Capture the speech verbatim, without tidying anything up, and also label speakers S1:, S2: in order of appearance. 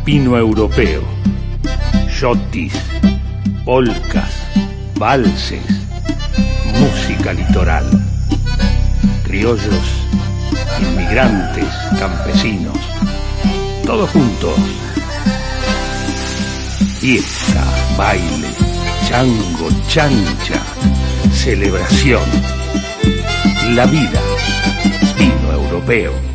S1: Pino Europeo. Yotis, polcas, valses, música litoral. Criollos, inmigrantes, campesinos, todos juntos. Fiesta, baile, chango, chancha, celebración. La vida, Pino Europeo.